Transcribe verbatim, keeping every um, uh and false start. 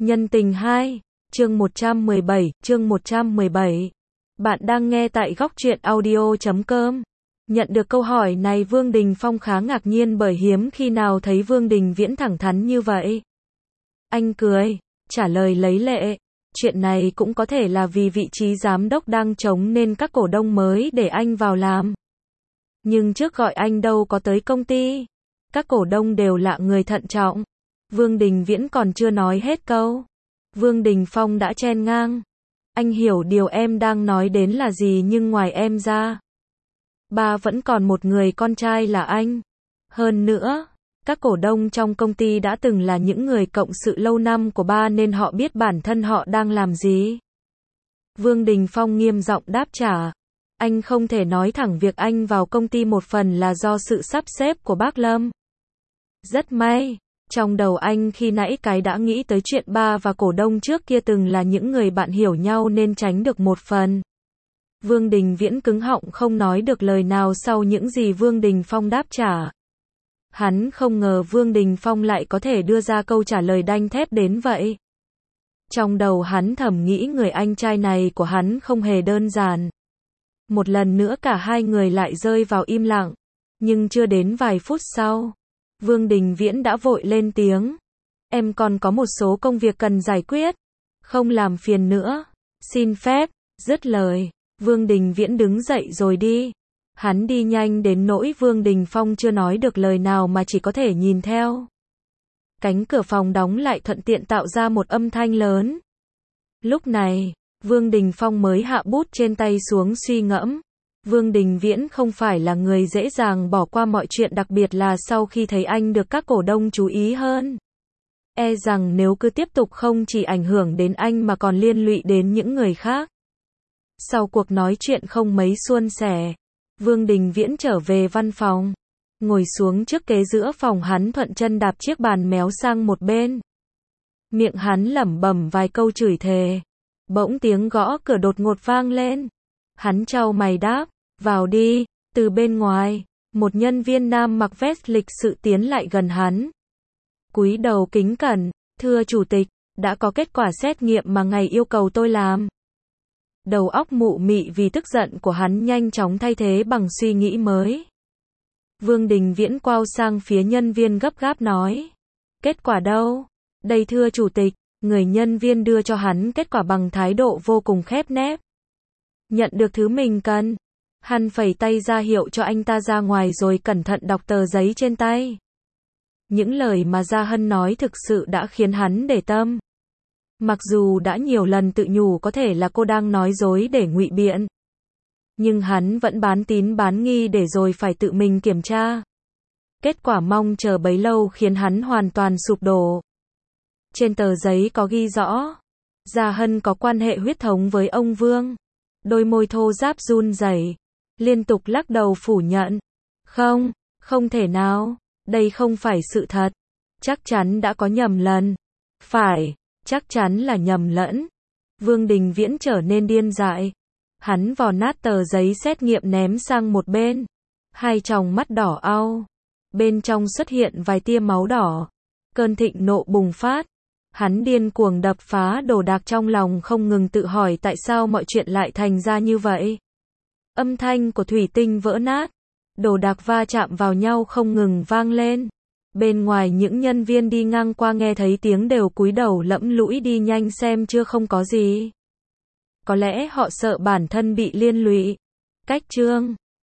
Nhân tình hai, chương một trăm mười bảy, chương một trăm mười bảy. Bạn đang nghe tại góc truyện audio chấm com. Nhận được câu hỏi này, Vương Đình Phong khá ngạc nhiên bởi hiếm khi nào thấy Vương Đình Viễn thẳng thắn như vậy. Anh cười, trả lời lấy lệ. Chuyện này cũng có thể là vì vị trí giám đốc đang trống nên các cổ đông mới để anh vào làm. Nhưng trước gọi anh đâu có tới công ty. Các cổ đông đều là người thận trọng. Vương Đình Viễn còn chưa nói hết câu. Vương Đình Phong đã chen ngang. Anh hiểu điều em đang nói đến là gì, nhưng ngoài em ra, ba vẫn còn một người con trai là anh. Hơn nữa, các cổ đông trong công ty đã từng là những người cộng sự lâu năm của ba nên họ biết bản thân họ đang làm gì. Vương Đình Phong nghiêm giọng đáp trả. Anh không thể nói thẳng việc anh vào công ty một phần là do sự sắp xếp của bác Lâm. Rất may, trong đầu anh khi nãy cái đã nghĩ tới chuyện ba và cổ đông trước kia từng là những người bạn hiểu nhau nên tránh được một phần. Vương Đình Viễn cứng họng không nói được lời nào sau những gì Vương Đình Phong đáp trả. Hắn không ngờ Vương Đình Phong lại có thể đưa ra câu trả lời đanh thép đến vậy. Trong đầu hắn thầm nghĩ người anh trai này của hắn không hề đơn giản. Một lần nữa cả hai người lại rơi vào im lặng. Nhưng chưa đến vài phút sau, Vương Đình Viễn đã vội lên tiếng. Em còn có một số công việc cần giải quyết. Không làm phiền nữa. Xin phép. Dứt lời, Vương Đình Viễn đứng dậy rồi đi. Hắn đi nhanh đến nỗi Vương Đình Phong chưa nói được lời nào mà chỉ có thể nhìn theo. Cánh cửa phòng đóng lại thuận tiện tạo ra một âm thanh lớn. Lúc này, Vương Đình Phong mới hạ bút trên tay xuống suy ngẫm. Vương Đình Viễn không phải là người dễ dàng bỏ qua mọi chuyện, đặc biệt là sau khi thấy anh được các cổ đông chú ý hơn. E rằng nếu cứ tiếp tục không chỉ ảnh hưởng đến anh mà còn liên lụy đến những người khác. Sau cuộc nói chuyện không mấy suôn sẻ, Vương Đình Viễn trở về văn phòng. Ngồi xuống trước kế giữa phòng, hắn thuận chân đạp chiếc bàn méo sang một bên. Miệng hắn lẩm bẩm vài câu chửi thề. Bỗng tiếng gõ cửa đột ngột vang lên. Hắn chau mày đáp, vào đi. Từ bên ngoài, một nhân viên nam mặc vest lịch sự tiến lại gần hắn. Cúi đầu kính cẩn, thưa chủ tịch, đã có kết quả xét nghiệm mà ngài yêu cầu tôi làm. Đầu óc mụ mị vì tức giận của hắn nhanh chóng thay thế bằng suy nghĩ mới. Vương Đình Viễn quay sang phía nhân viên gấp gáp nói. Kết quả đâu? Đây thưa chủ tịch. Người nhân viên đưa cho hắn kết quả bằng thái độ vô cùng khép nép. Nhận được thứ mình cần, hắn phẩy tay ra hiệu cho anh ta ra ngoài rồi cẩn thận đọc tờ giấy trên tay. Những lời mà Gia Hân nói thực sự đã khiến hắn để tâm. Mặc dù đã nhiều lần tự nhủ có thể là cô đang nói dối để ngụy biện, nhưng hắn vẫn bán tín bán nghi để rồi phải tự mình kiểm tra. Kết quả mong chờ bấy lâu khiến hắn hoàn toàn sụp đổ. Trên tờ giấy có ghi rõ, Gia Hân có quan hệ huyết thống với ông Vương. Đôi môi thô ráp run rẩy, liên tục lắc đầu phủ nhận. Không, không thể nào, đây không phải sự thật. Chắc chắn đã có nhầm lẫn. Phải, chắc chắn là nhầm lẫn. Vương Đình Viễn trở nên điên dại. Hắn vò nát tờ giấy xét nghiệm ném sang một bên. Hai tròng mắt đỏ au. Bên trong xuất hiện vài tia máu đỏ. Cơn thịnh nộ bùng phát. Hắn điên cuồng đập phá đồ đạc trong lòng, không ngừng tự hỏi tại sao mọi chuyện lại thành ra như vậy. Âm thanh của thủy tinh vỡ nát, đồ đạc va chạm vào nhau không ngừng vang lên. Bên ngoài những nhân viên đi ngang qua nghe thấy tiếng đều cúi đầu lẫm lũi đi nhanh xem chưa không có gì. Có lẽ họ sợ bản thân bị liên lụy. Cách chương